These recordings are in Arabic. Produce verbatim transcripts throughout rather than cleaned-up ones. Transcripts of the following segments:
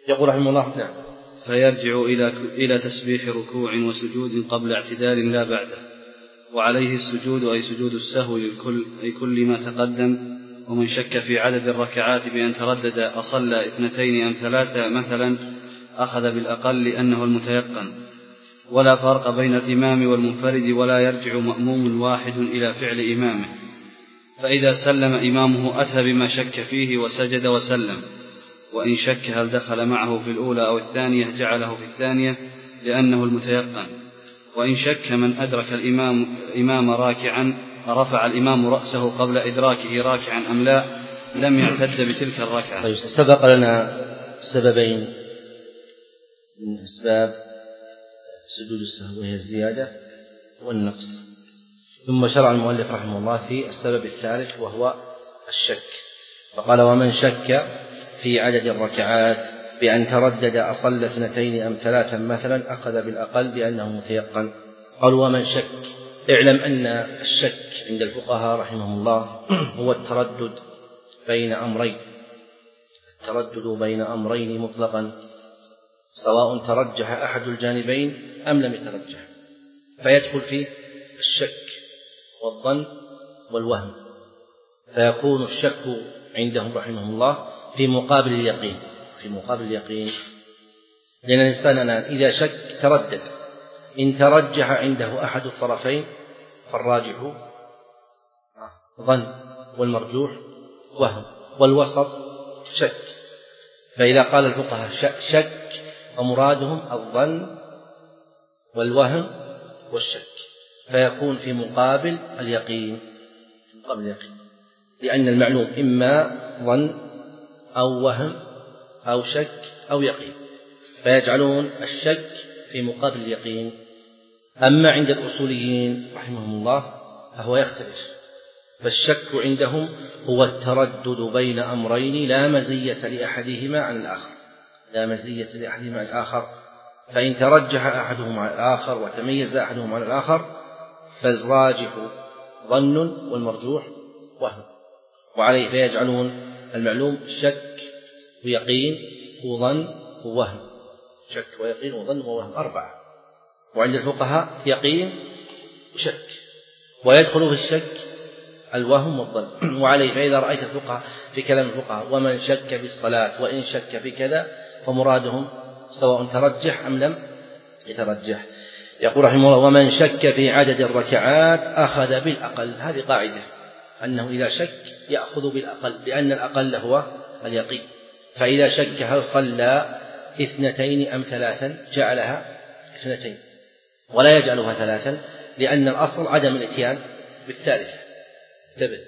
يقول رحمه الله نعم. فيرجع إلى إلى تسبيح ركوع وسجود قبل اعتدال لا بعده، وعليه السجود أي سجود السهو للكل أي كل ما تقدم. ومن شك في عدد الركعات بأن تردد أصلى اثنتين أم ثلاثة مثلا أخذ بالأقل لأنه المتيقن، ولا فرق بين الإمام والمنفرد، ولا يرجع مأموم واحد إلى فعل إمامه، فإذا سلم إمامه أتى بما شك فيه وسجد وسلم، وإن شك هل دخل معه في الأولى أو الثانية جعله في الثانية لأنه المتيقن. وإن شك من أدرك الإمام, الإمام راكعا رفع الإمام رأسه قبل إدراكه راكعا أم لا لم يعتد بتلك الركعة. طيب سبق لنا سببين من أسباب سجود السهو وهي الزيادة والنقص، ثم شرع المؤلف رحمه الله في السبب الثالث وهو الشك، فقال ومن شك في عدد الركعات بأن تردد أصلى اثنتين أم ثلاثا مثلا أخذ بالأقل لأنه متيقن. قال ومن شك، اعلم أن الشك عند الفقهاء رحمهم الله هو التردد بين أمرين، التردد بين أمرين مطلقا سواء ترجح أحد الجانبين أم لم يترجح، فيدخل فيه الشك والظن والوهم، فيكون الشك عندهم رحمهم الله في مقابل اليقين، في مقابل اليقين لأن الإنسان إذا شك تردد، إن ترجح عنده أحد الطرفين فالراجح ظن والمرجوح وهم والوسط شك. فإذا قال الفقهاء شك ومرادهم الظن والوهم والشك، فيكون في مقابل اليقين، في مقابل اليقين، لأن المعلوم إما ظن أو وهم أو شك أو يقين، فيجعلون الشك في مقابل اليقين. أما عند الأصوليين رحمهم الله فهو يختلف، فالشك عندهم هو التردد بين أمرين لا مزية لأحدهما عن الآخر، لا مزية لأحدهما عن الآخر، فإن ترجح أحدهما على الآخر وتميز أحدهما على الآخر فالراجح ظن والمرجوح وهم، وعليه فيجعلون المعلوم شك ويقين وظن ووهم، شك ويقين وظن ووهم أربعة. وعند الفقهاء يقين وشك، ويدخل في الشك الوهم والظن. وعليه فإذا رأيت الفقهاء في كلام الفقهاء ومن شك في الصلاة وإن شك في كذا فمرادهم سواء ترجح أم لم يترجح. يقول رحمه الله ومن شك في عدد الركعات أخذ بالأقل، هذه قاعدة أنه إذا شك يأخذ بالأقل، لأن الأقل هو اليقين، فإذا شك هل صلى اثنتين أم ثلاثا جعلها اثنتين ولا يجعلها ثلاثا، لأن الأصل عدم الاتيان بالثالثة. انتبه،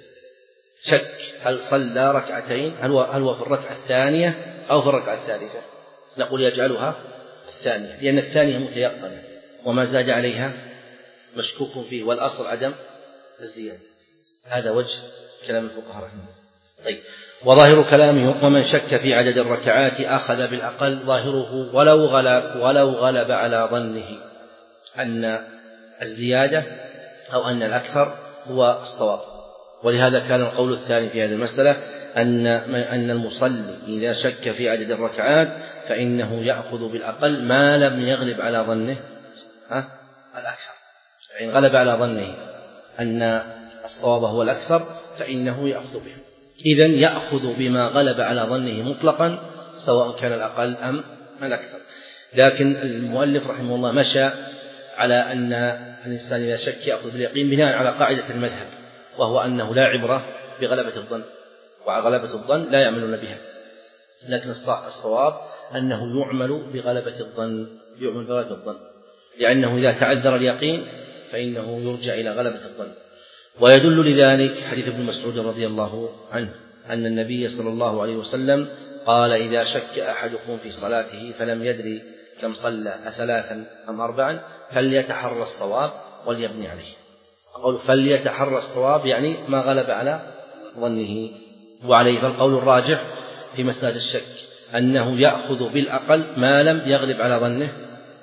شك هل صلى ركعتين هل هو في الركعة الثانية أو في الركعة الثالثة، نقول يجعلها الثانية لأن الثانية متيقنة وما زاد عليها مشكوك فيه، والأصل عدم الزيادة. هذا وجه كلام الفقهاء رحمه الله. طيب، وظاهر كلامه ومن شك في عدد الركعات أخذ بالأقل، ظاهره ولو غلب ولو غلب على ظنه أن الزيادة أو أن الأكثر هو الصواب. ولهذا كان القول الثاني في هذه المسألة أن أن المصلي إذا شك في عدد الركعات فإنه يأخذ بالأقل ما لم يغلب على ظنه ها الأكثر، فإن غلب على ظنه أن الصواب هو الأكثر فإنه يأخذ به. إذن يأخذ بما غلب على ظنه مطلقا سواء كان الأقل أم الأكثر. لكن المؤلف رحمه الله مشى على أن الإنسان إذا شك يأخذ باليقين بناء على قاعدة المذهب، وهو أنه لا عبرة بغلبة الظن، وغلبة الظن لا يعملون بها، لكن الصواب أنه يعمل بغلبة الظن، يعمل بغلبة الظن، لأنه إذا تعذر اليقين فإنه يرجع إلى غلبة الظن. ويدل لذلك حديث ابن مسعود رضي الله عنه أن النبي صلى الله عليه وسلم قال إذا شك أحدكم في صلاته فلم يدري كم صلى أثلاثا أم أربعا فليتحرى الصواب وليبني عليه. أقول فليتحرى الصواب يعني ما غلب على ظنه. وعليه فالقول الراجح في مسألة الشك أنه يأخذ بالأقل ما لم يغلب على ظنه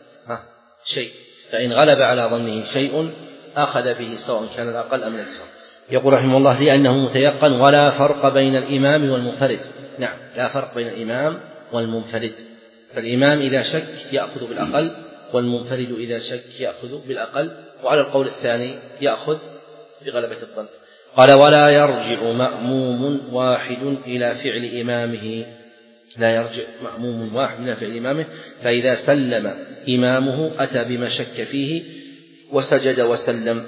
شيء، فإن غلب على ظنه شيء أخذ به سواء كان الأقل أم الأكثر. يقول رحمه الله لأنه متيقن ولا فرق بين الإمام والمنفرد. نعم، لا فرق بين الإمام والمنفرد، فالإمام إذا شك يأخذ بالأقل، والمنفرد إذا شك يأخذ بالأقل، وعلى القول الثاني يأخذ بغلبة الظن. قال: ولا يرجع مأموم واحد إلى فعل إمامه، لا يرجع مأموم واحد إلى فعل إمامه، فإذا سلم إمامه أتى بما شك فيه وسجد وسلم.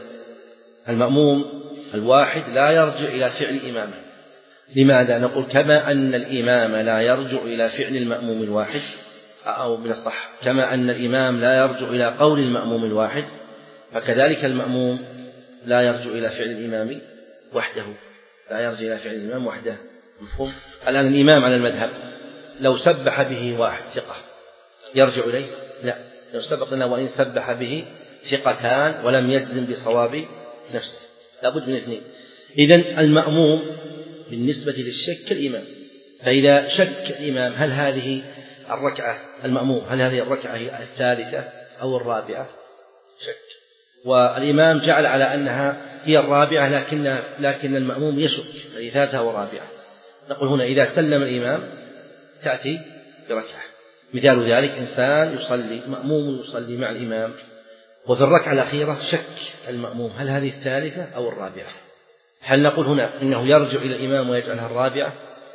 المأموم الواحد لا يرجع إلى فعل إمامه. لماذا؟ نقول: كما أن الإمام لا يرجع إلى فعل المأموم الواحد، أو من الصح كما أن الإمام لا يرجع إلى قول المأموم الواحد، فكذلك المأموم لا يرجع إلى فعل الإمام وحده، لا يرجع إلى فعل الإمام وحده. مفهوم؟ الآن الإمام على المذهب لو سبح به واحد ثقة يرجع إليه؟ لا، لو سبق لنا وإن سبح به ثقتان ولم يجزم بصواب نفسه، لابد من اثنين. إذن المأموم بالنسبة للشك كالإمام، فإذا شك الإمام هل هذه الركعة المأموم هل هذه الركعة هي الثالثة أو الرابعة، شك، والإمام جعل على أنها هي الرابعة، لكن لكن المأموم يشك هذه ثالثة ورابعة، نقول هنا إذا سلم الإمام تأتي بركعة. مثال ذلك: إنسان يصلي مأموم يصلي مع الإمام، وفي الركعة الأخيرة شك المأموم هل هذه الثالثة أو الرابعة، هل نقول هنا إنه يرجع إلى الإمام ويجعلها الرابعة،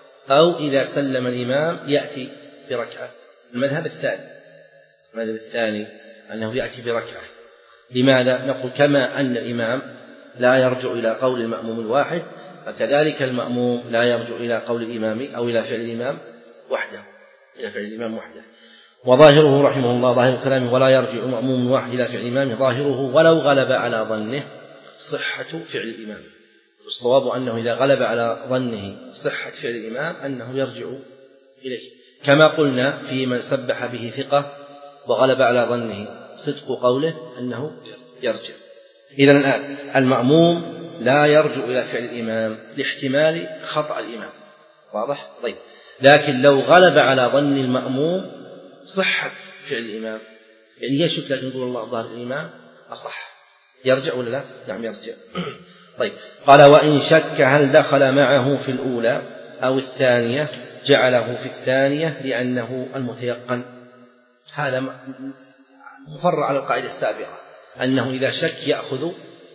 أو إذا سلم الإمام يأتي بركعة؟ المذهب الثاني المذهب الثاني أنه يأتي بركعة. لماذا؟ نقول: كما أن الإمام لا يرجع إلى قول المأموم الواحد، فكذلك المأموم لا يرجع إلى قول الإمام أو إلى فعل الإمام وحده، إلى فعل الإمام وحده. وظاهره رحمه الله ظاهر كلامه: ولا يرجع مأموم واحد إلى فعل الإمام، ظاهره ولو غلب على ظنه صحة فعل الإمام. والصواب أنه إذا غلب على ظنه صحة فعل الإمام أنه يرجع إليه، كما قلنا في من سبح به ثقة وغلب على ظنه صدق قوله أنه يرجع. إذن الآن المأموم لا يرجع إلى فعل الإمام لاحتمال خطأ الإمام، واضح؟ طيب، لكن لو غلب على ظن المأموم صحة فعل الإمام، يعني يشك لكن يقول الله ظاهر الإمام أصح، يرجع ولا لا؟ نعم يرجع. طيب، قال: وإن شك هل دخل معه في الأولى أو الثانية جعله في الثانية لأنه المتيقن. هذا مفرع على القاعدة السابقة أنه إذا شك يأخذ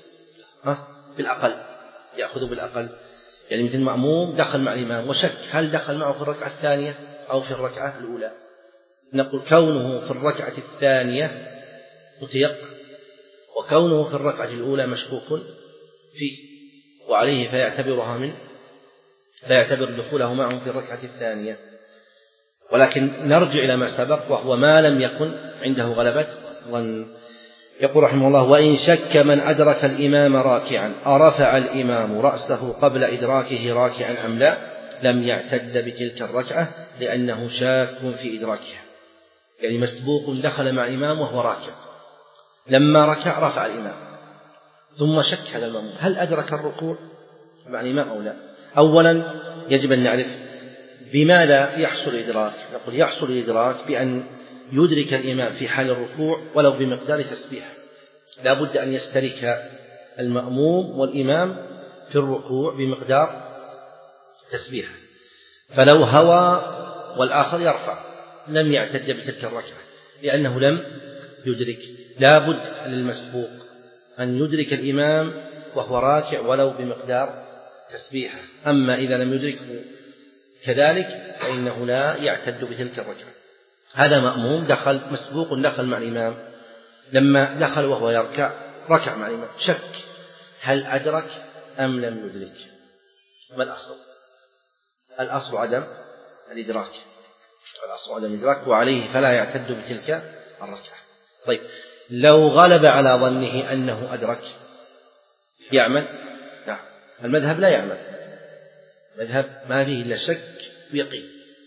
بالأقل، يأخذ بالأقل، يعني مثل المأموم دخل مع الإمام وشك هل دخل معه في الركعة الثانية أو في الركعة الأولى، نقول كونه في الركعة الثانية متيقن، وكونه في الركعة الأولى مشكوك فيه، وعليه فيعتبرها من فيعتبر دخوله معهم في الركعة الثانية. ولكن نرجع إلى ما سبق وهو ما لم يكن عنده غلبة ظن. يقول رحمه الله: وإن شك من أدرك الإمام راكعا أرفع الإمام رأسه قبل إدراكه راكعا أم لا، لم يعتد بتلك الركعة لأنه شاك في إدراكها، يعني مسبوق دخل مع الإمام وهو راكع، لما ركع رفع الإمام ثم شك هذا المأموم هل أدرك الركوع مع الإمام أو لا. أولا يجب أن نعرف بماذا يحصل الإدراك. نقول يحصل الإدراك بأن يدرك الإمام في حال الركوع ولو بمقدار تسبيح، لا بد أن يشترك المأموم والإمام في الركوع بمقدار تسبيح، فلو هوى والآخر يرفع لم يعتد بتلك الركعة لأنه لم يدرك. لا بد للمسبوق أن يدرك الإمام وهو راكع ولو بمقدار تسبيحه، أما إذا لم يدركه كذلك فإنه لا يعتد بتلك الركعة. هذا مأموم دخل مسبوق دخل مع الإمام، لما دخل وهو يركع ركع مع الإمام، شك هل أدرك أم لم يدرك. ما الأصل؟ الأصل عدم الإدراك، الأصل عدم الإدراك، وعليه فلا يعتد بتلك الركعة. طيب، لو غلب على ظنه أنه أدرك يعمل؟ نعم، المذهب لا يعمل، المذهب ما فيه إلا شك ويقين،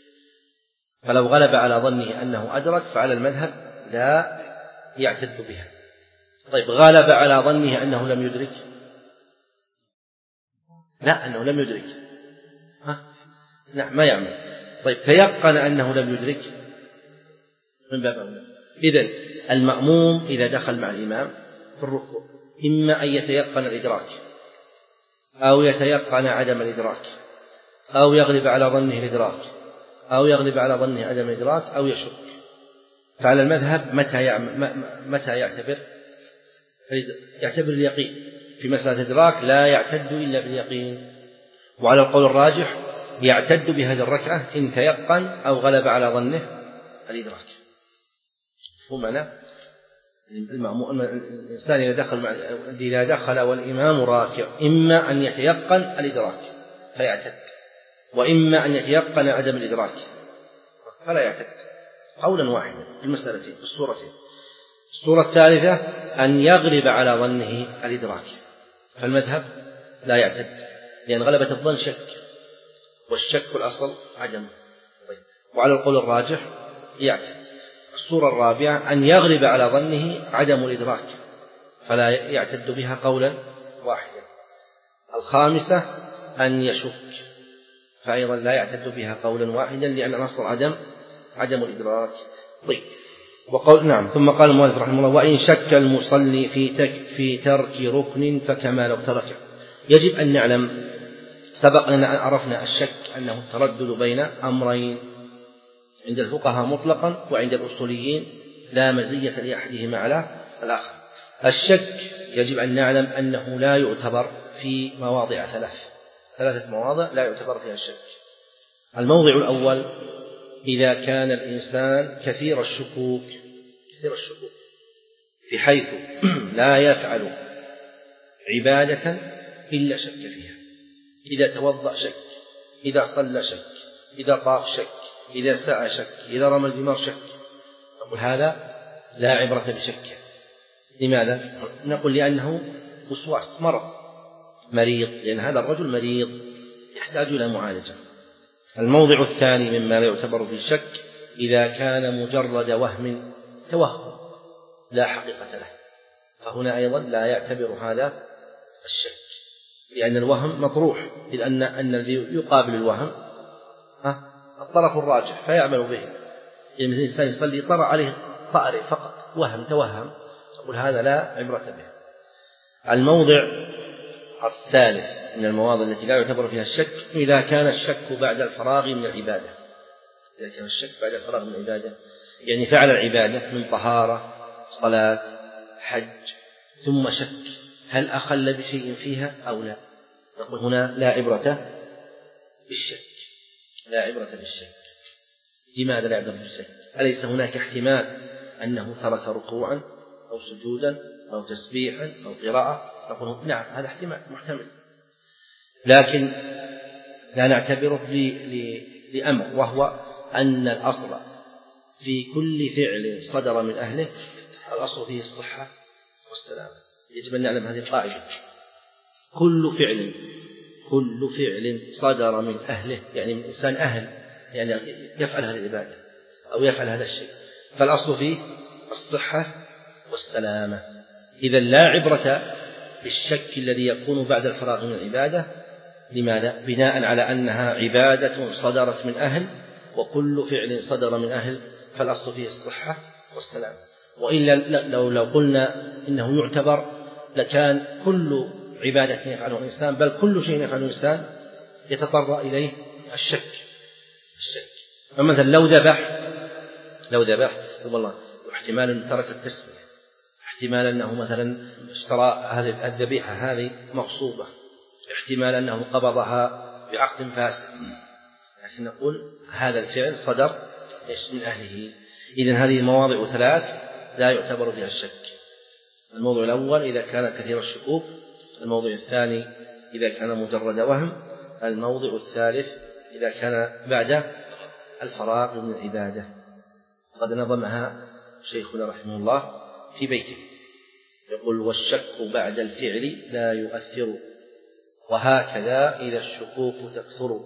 فلو غلب على ظنه أنه أدرك فعلى المذهب لا يعتد بها. طيب، غلب على ظنه أنه لم يدرك؟ لا، أنه لم يدرك، ها؟ نعم ما يعمل. طيب، تيقن أنه لم يدرك من باب أولى. إذن المأموم إذا دخل مع الإمام في الركوع إما أن يتيقن الإدراك أو يتيقن عدم الإدراك، أو يغلب على ظنه الإدراك أو يغلب على ظنه عدم الإدراك، أو يشك. فعلى المذهب متى متى يعتبر يعتبر اليقين في مسألة إدراك لا يعتد إلا باليقين. وعلى القول الراجح يعتد بهذه الركعة إن تيقن أو غلب على ظنه الإدراك. هو معنى الإنسان إذا دخل إذا دخل والإمام راكع إما أن يتيقن الإدراك فيعتد، وإما أن يتيقن عدم الإدراك فلا يعتد، قولا واحدا في المسألتين في الصورتين. الصورة الثالثة أن يغلب على ظنه الإدراك، فالمذهب لا يعتد لأن غلبة الظن شك، والشك الأصل عدم. وعلى القول الراجح يعتد. الصورة الرابعة أن يغلب على ظنه عدم الإدراك فلا يعتد بها قولا واحدا. الخامسة أن يشك، فأيضا لا يعتد بها قولا واحدا لأن الأصل عدم عدم الإدراك. طيب وقول نعم. ثم قال المؤلف رحمه الله: وإن شك المصلي في تك في ترك ركن فكما لو تركه. يجب أن نعلم، سبق أن عرفنا الشك أنه التردد بين أمرين عند الفقهاء مطلقا، وعند الأصوليين لا مزية لأحدهما على الآخر. الشك يجب أن نعلم أنه لا يعتبر في مواضع ثلاث ثلاثة مواضع لا يعتبر فيها الشك. الموضع الأول إذا كان الإنسان كثير الشكوك كثير الشكوك في حيث لا يفعل عبادة إلا شك فيها، إذا توضأ شك، إذا صلى شك، إذا طاف شك، إذا سعى شك، إذا رمى الجمار شك. نقول هذا لا عبرة بشكه. لماذا؟ نقول لأنه وسواس، مرض، مريض، لأن هذا الرجل مريض يحتاج إلى معالجة. الموضع الثاني مما لا يعتبر في الشك إذا كان مجرد وهم توهم لا حقيقة له، فهنا أيضا لا يعتبر هذا الشك لأن الوهم مطروح، إذ أن أن الذي يقابل الوهم الطرف الراجح فيعمل به. يعني مثل الإنسان يصلي طرأ عليه طائر فقط، وهم توهم، يقول هذا لا عبرة به. الموضع الثالث من المواضع التي لا يعتبر فيها الشك إذا كان الشك بعد الفراغ من العبادة. إذا كان الشك بعد الفراغ من العبادة يعني فعل العبادة من طهارة، صلاة، حج، ثم شك هل أخل بشيء فيها أو لا، نقول هنا لا عبرة بالشك لا عبرة بالشك. لماذا لا عبرة بالشك؟ أليس هناك احتمال أنه ترك ركوعا أو سجودا أو تسبيحا أو قراءة؟ نقول نعم هذا احتمال محتمل، لكن لا نعتبره لأمر، وهو أن الأصل في كل فعل صدر من أهله الأصل فيه الصحة والسلامة. يجب أن نعلم هذه القاعدة. كل فعل كل فعل صدر من أهله يعني من إنسان أهل يعني يفعل هذه العبادة أو يفعل هذا الشيء فالأصل فيه الصحة والسلامة. إذا لا عبرة بالشك الذي يكون بعد الفراغ من العبادة. لماذا؟ بناء على أنها عبادة صدرت من أهل، وكل فعل صدر من أهل فالأصل فيه الصحة والسلامة. وإلا لو لو قلنا إنه يعتبر لكان كل عبادة يفعله الإنسان بل كل شيء يفعله الإنسان يتطرق إليه الشك الشك فمثلا لو ذبح لو ذبح والله احتمال أن ترك التسمية، احتمال أنه مثلا اشترى هذه الذبيحة هذه مغصوبة، احتمال أنه قبضها بعقد فاسد، لكن نقول هذا الفعل صدر من أهله. إذن هذه المواضع ثلاث لا يعتبر فيها الشك. الموضوع الأول إذا كان كثير الشكوك، الموضوع الثاني إذا كان مجرد وهم، الموضع الثالث إذا كان بعد الفراغ من العبادة. قد نظمها شيخنا رحمه الله في بيته يقول: والشك بعد الفعل لا يؤثر، وهكذا إذا الشكوك تكثر،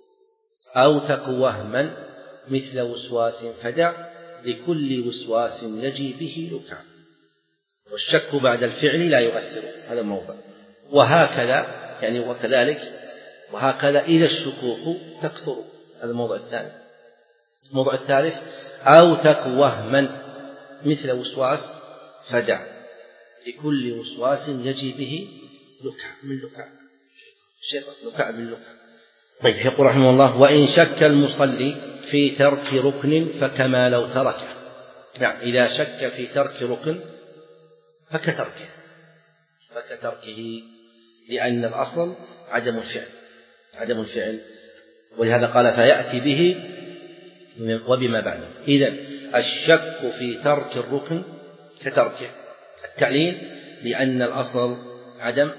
أو تك وهما مثل وسواس فدع، لكل وسواس يجي به لكع. والشك بعد الفعل لا يؤثر، هذا الموضع. وهكذا يعني وكذلك وهكذا إذا الشكوك تكثر، هذا الموضع الثاني. الموضع الثالث: أو تك وهما مثل وسواس فدع، لكل وسواس يجي به لكع من لكع الشيطان لكع من لكع. طيب يقول رحمه الله: وإن شك المصلي في ترك ركن فكما لو تركه. نعم إذا شك في ترك ركن فكتركه فكتركه لأن الأصل عدم الفعل عدم الفعل ولهذا قال فيأتي به وبما بعده. إذن الشك في ترك الركن كتركه. التعليل لأن الأصل عدم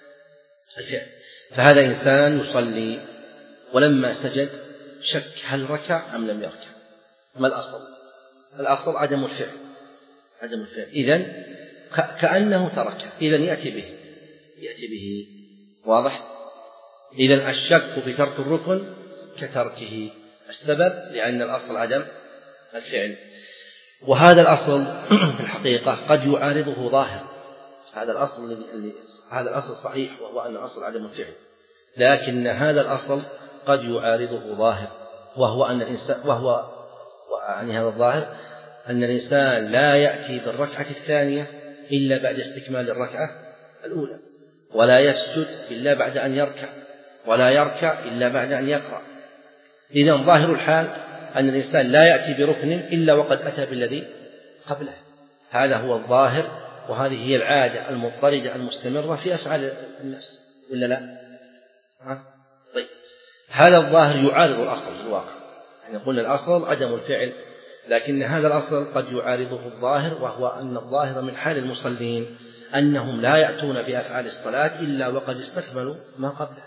الفعل. فهذا إنسان يصلي ولما سجد شك هل ركع أم لم يركع. ما الأصل؟ الأصل عدم الفعل عدم الفعل إذن كأنه تركه. إذن يأتي به يأتي به واضح. إذن الشك في ترك الركن كتركه. السبب لأن الأصل عدم الفعل. وهذا الأصل في الحقيقة قد يعارضه ظاهر. هذا الأصل اللي هذا الأصل صحيح وهو أن الأصل عدم الفعل، لكن هذا الأصل قد يعارضه ظاهر وهو أن الإنسان وهو يعني هذا الظاهر أن الإنسان لا يأتي بالركعة الثانية إلا بعد استكمال الركعة الأولى، ولا يسجد إلا بعد أن يركع، ولا يركع إلا بعد أن يقرأ. إذن ظاهر الحال أن الإنسان لا يأتي بركن إلا وقد أتى بالذي قبله. هذا هو الظاهر، وهذه هي العادة المضطردة المستمرة في أفعال الناس، ولا لا؟ ها؟ طيب هذا الظاهر يعارض الأصل في الواقع. يعني قلنا الأصل عدم الفعل، لكن هذا الأصل قد يعارضه الظاهر، وهو أن الظاهر من حال المصلين أنهم لا يأتون بأفعال الصلاة إلا وقد استكملوا ما قبله.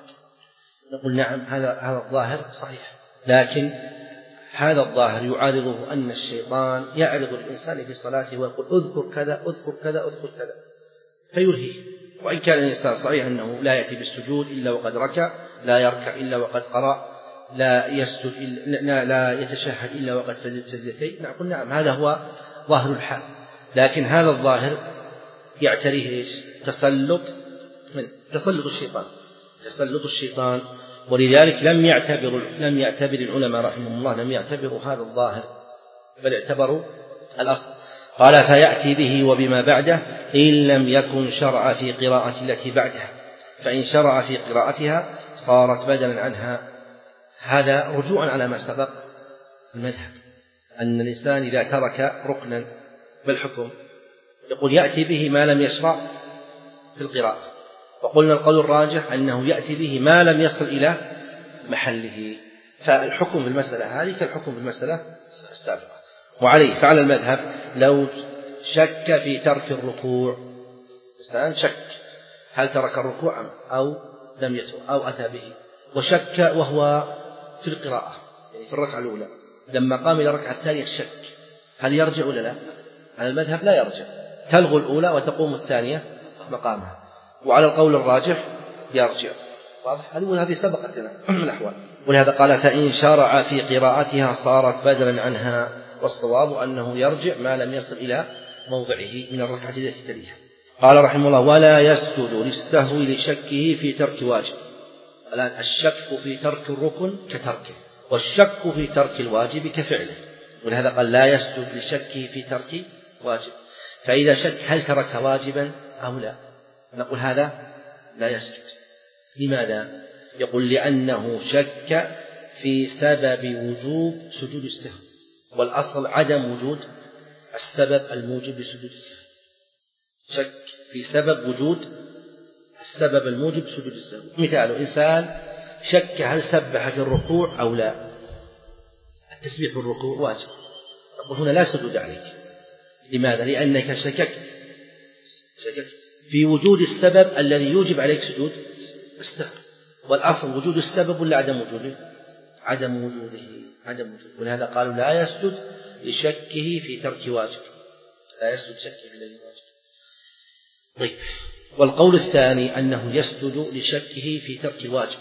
نقول نعم هذا هذا الظاهر صحيح، لكن هذا الظاهر يعارضه أن الشيطان يعرض الإنسان في صلاته ويقول اذكر كذا اذكر كذا اذكر كذا فيلهيه. وإن كان الإنسان صحيح أنه لا يأتي بالسجود إلا وقد ركع، لا يركع إلا وقد قرأ، لا يسجد إلا لا يتشهد إلا وقد سجد سجدتين، نقول نعم هذا هو ظاهر الحال. لكن هذا الظاهر يعتريه ايش؟ تسلط من تسلط الشيطان تسلط الشيطان ولذلك لم يعتبر لم يعتبر العلماء رحمهم الله لم يعتبروا هذا الظاهر، بل اعتبروا الأصل. قال فيأتي به وبما بعده إن لم يكن شرع في قراءة التي بعدها، فإن شرع في قراءتها صارت بدلا عنها. هذا رجوعا على ما سبق المذهب أن الإنسان إذا ترك ركنا بالحكم يقول يأتي به ما لم يشرع في القراءة، وقلنا القول الراجح أنه يأتي به ما لم يصل إلى محله. فالحكم في المسألة هذه كالحكم في المسألة السابقة. وعليه فعلى المذهب لو شك في ترك الركوع، إنسان شك هل ترك الركوع أو لم يترك أو أتى به، وشك وهو في القراءة يعني في الركعة الأولى، لما قام إلى الركعة الثانية شك هل يرجع ولا لا؟ على المذهب لا يرجع، تلغو الأولى وتقوم الثانية مقامها. وعلى القول الراجح يرجع. واضح؟ هذه سبقت لنا من الأحوال. ولهذا قال فإن شرع في قراءتها صارت بدلا عنها، والصواب أنه يرجع ما لم يصل إلى موضعه من الركعة التي تليها. قال رحمه الله ولا يسجد للسهو لشكه في ترك واجب. الآن الشك في ترك الركن كتركه، والشك في ترك الواجب كفعله. ولهذا قال لا يسجد لشكه في ترك واجب. فإذا شك هل ترك واجبا أو لا، نقول هذا لا يسجد. لماذا؟ يقول لأنه شك في سبب وجوب سجود السهو، والأصل عدم وجود السبب الموجب لسجود السهو. شك في سبب وجود السبب الموجب سجود السهو. مثال إنسان شك هل سبح في الركوع أو لا. التسبيح في الركوع واجب، نقول هنا لا سجود عليك. لماذا؟ لأنك شككت شككت في وجود السبب الذي يوجب عليك سجود السهو، والأصل وجود السبب ولا عدم وجوده؟ عدم وجوده عدم وجوده. ولهذا قالوا لا يسجد لشكه في ترك واجب، لا يسجد شكه في الذي واجب. طيب والقول الثاني أنه يسجد لشكه في ترك الواجب،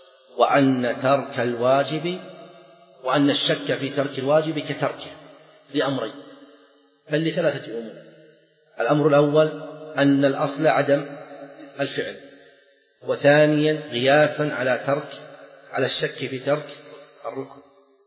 وأن ترك الواجب وأن الشك في ترك الواجب كتركه لأمرين، بل لثلاثة أمور. الأمر الأول أن الأصل عدم الفعل، وثانيا قياسا على ترك على الشك في ترك الركن،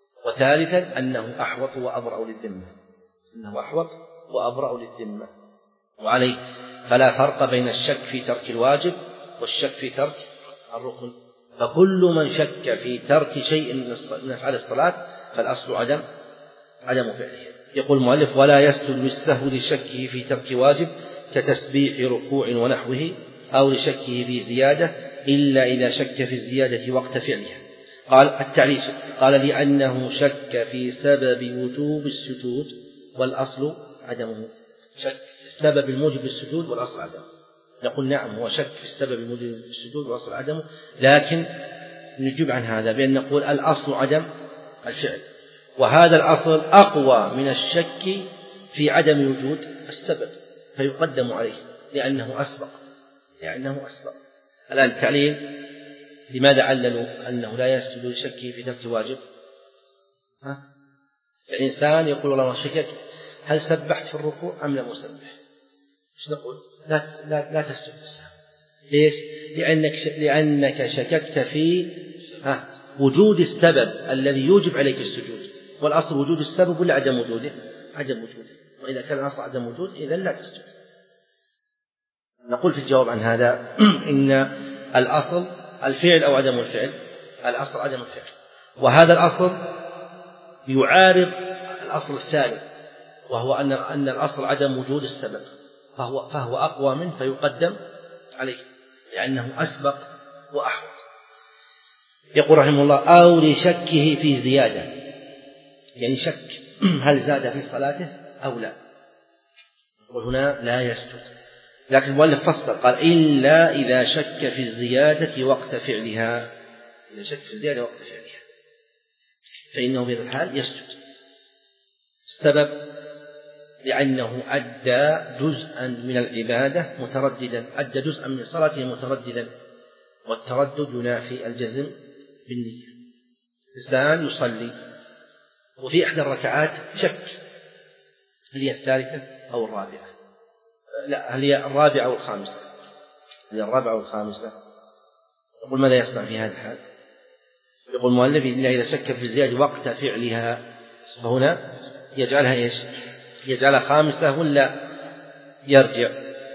وثالثا أنه أحوط وأبرأ للذمة أنه أحوط وأبرأ للذمة. وعليه فلا فرق بين الشك في ترك الواجب والشك في ترك الركن، فكل من شك في ترك شيء من أفعال الصلاة فالأصل عدم عدم فعله. يقول المؤلف: ولا يسجد للسهو لشكه في ترك واجب كتسبيح ركوع ونحوه، أو لشكه في زيادة إلا إذا شك في الزيادة وقت فعلها. قال التعريف: قال لأنه شك في سبب وجوب السجود والأصل عدمه. شك في السبب الموجب للسجود والأصل عدمه. نقول نعم، هو شك في السبب الموجب للسجود والأصل عدمه، لكن نجيب عن هذا بأن نقول الأصل عدم الفعل، وهذا الأصل أقوى من الشك في عدم وجود السبب، فيقدم عليه لأنه أسبق لأنه أسبق الآن التعليل: لماذا عللوا أنه لا يسجد لشكه في ترك واجب؟ ها؟ الإنسان يقول: والله شككت، هل سبحت في الركوع أم لم أسبح؟ إيش نقول؟ لا لا لا تسجد في السهو. ليش؟ لأنك لأنك شككت في ها وجود السبب الذي يوجب عليك السجود، والأصل وجود السبب ولا عدم وجوده؟ عدم وجوده. وإذا كان الأصل عدم وجود إذن لا تسجد. نقول في الجواب عن هذا إن الأصل الفعل أو عدم الفعل. الأصل عدم الفعل، وهذا الأصل يعارض الأصل الثاني، وهو أن أن الأصل عدم وجود السبب، فهو فهو أقوى منه فيقدم عليه لأنه أسبق وأحوط. يقول رحمه الله: أو لشكه في زيادة، يعني شك هل زاد في صلاته أو لا. وهنا لا يسجد، لكن المؤلف فصل قال: إلا إذا شك في الزيادة وقت فعلها. إذا شك في الزيادة وقت فعلها فإنه في هذا الحال يسجد. السبب لأنه أدى جزءا من العبادة مترددا، أدى جزءا من صلاته مترددا، والتردد ينافي الجزم بالنية. الإنسان يصلي وفي إحدى الركعات شك، هل هي الثالثة أو الرابعة؟ لا، هل هي الرابعة أو الخامسة؟ هل هي الرابعة أو الخامسة؟ يقول: ماذا يصنع في هذا الحال؟ يقول المؤلف: إلا إذا شك في الزيادة وقت فعلها، فهنا يجعلها إيش؟ يجعلها خامسة ولا يرجع؟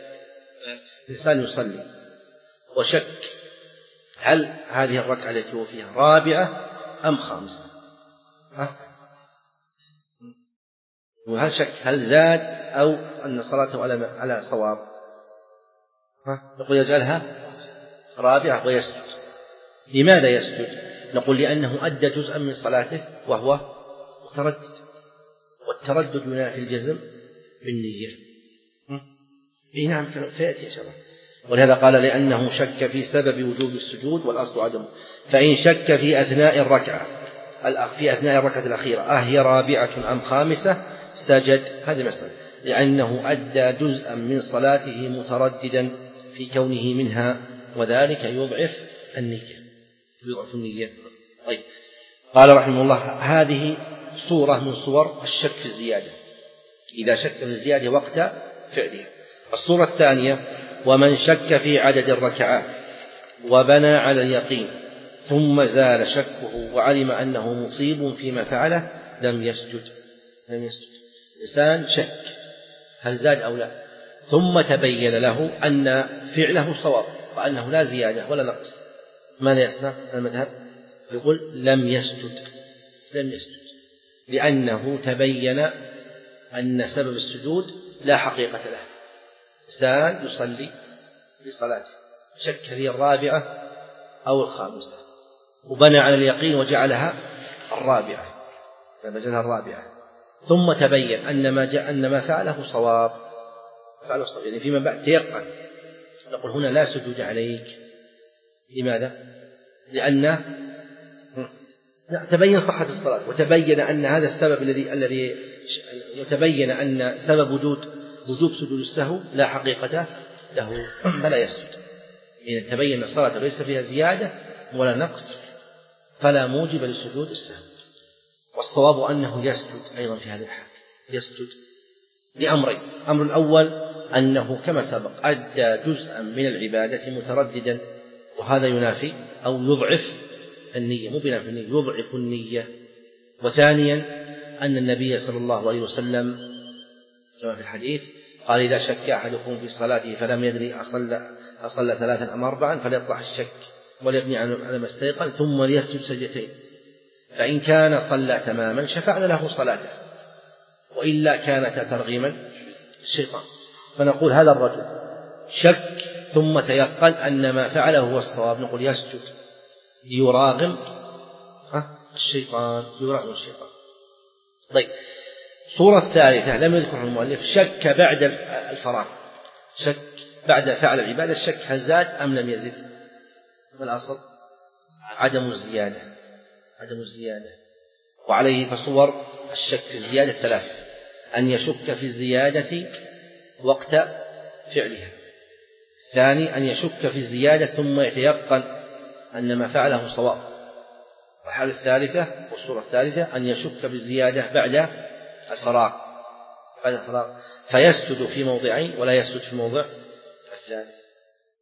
الإنسان يصلي وشك هل هذه الركعة التي هو فيها رابعة أم خامسة؟ ها؟ وهل شك هل زاد أو أن صلاته على على صواب؟ ها؟ نقول يجعلها رابعة ويسجد. لماذا يسجد؟ نقول لأنه أدى جزءا من صلاته وهو متردد، والتردد ينافي الجزم بالنية. إيه نعم، سيأتي إن شاء الله. ولهذا قال: لأنه شك في سبب وجوب السجود والأصل عدمه. فإن شك في أثناء الركعة في أثناء الركعة الأخيرة أهي رابعة أم خامسة سجد. هذه مسألة، لأنه أدى جزءا من صلاته مترددا في كونه منها، وذلك يضعف النية يضعف النية. طيب، قال رحمه الله: هذه صورة من صور الشك في الزيادة، إذا شك في الزيادة وقت فعلها. الصورة الثانية: ومن شك في عدد الركعات وبنى على اليقين ثم زال شكه وعلم أنه مصيب فيما فعله لم يسجد. لم يسجد. إنسان شك هل زاد أو لا، ثم تبين له أن فعله صواب وأنه لا زيادة ولا نقص، ماذا يصنع المذهب؟ يقول: لم يسجد. لم يسجد لأنه تبين أن سبب السجود لا حقيقة له. إنسان يصلي بصلاته شك هي الرابعة أو الخامسة، وبنى على اليقين وجعلها الرابعة، فجعلها الرابعة، ثم تبين أن ما جاء أن ما فعله صواب، فعله صواب، يعني فيما بعد تيقن. نقول هنا لا سجود عليك. لماذا؟ لأن تبين صحة الصلاة، وتبين أن هذا السبب الذي الذي وتبين أن سبب وجود وجوب سجود السهو لا حقيقة له، فلا يسجد. إذا تبين الصلاة ليس فيها زيادة ولا نقص فلا موجب لسجود السهو. والصواب أنه يسجد أيضا في هذا الحال، يسجد لأمرين: الأمر الأول أنه كما سبق أدى جزءا من العبادة مترددا، وهذا ينافي أو يضعف النية، مو بينافي النية، يضعف النية. وثانيا أن النبي صلى الله عليه وسلم كما في الحديث قال: إذا شك أحدكم في صلاته فلم يدري أصلى أصلى ثلاثا أم أربعا فليطرح الشك وليبني على ما استيقن ثم ليسجد سجدتين، فإن كان صلى تماما شفعنا له صلاته، وإلا كانتا ترغيما الشيطان. فنقول هذا الرجل شك ثم تيقن أن ما فعله هو الصواب، نقول يسجد يراغم الشيطان يراغم الشيطان. طيب، الصورة الثالثة لم يذكرها المؤلف، شك بعد الفراغ، شك بعد فعل العبادة، الشك هل زاد أم لم يزد؟ ما الأصل؟ عدم الزيادة، عدم الزيادة. وعليه فصور الشك في الزيادة ثلاثة: أن يشك في الزيادة وقت فعلها، ثاني أن يشك في الزيادة ثم يتيقن أن ما فعله صواب، والحالة الثالثة والصورة الثالثة أن يشك بالزيادة بعد الفراغ بعد الفراغ فيسجد في موضعين ولا يسجد في موضع الثالث.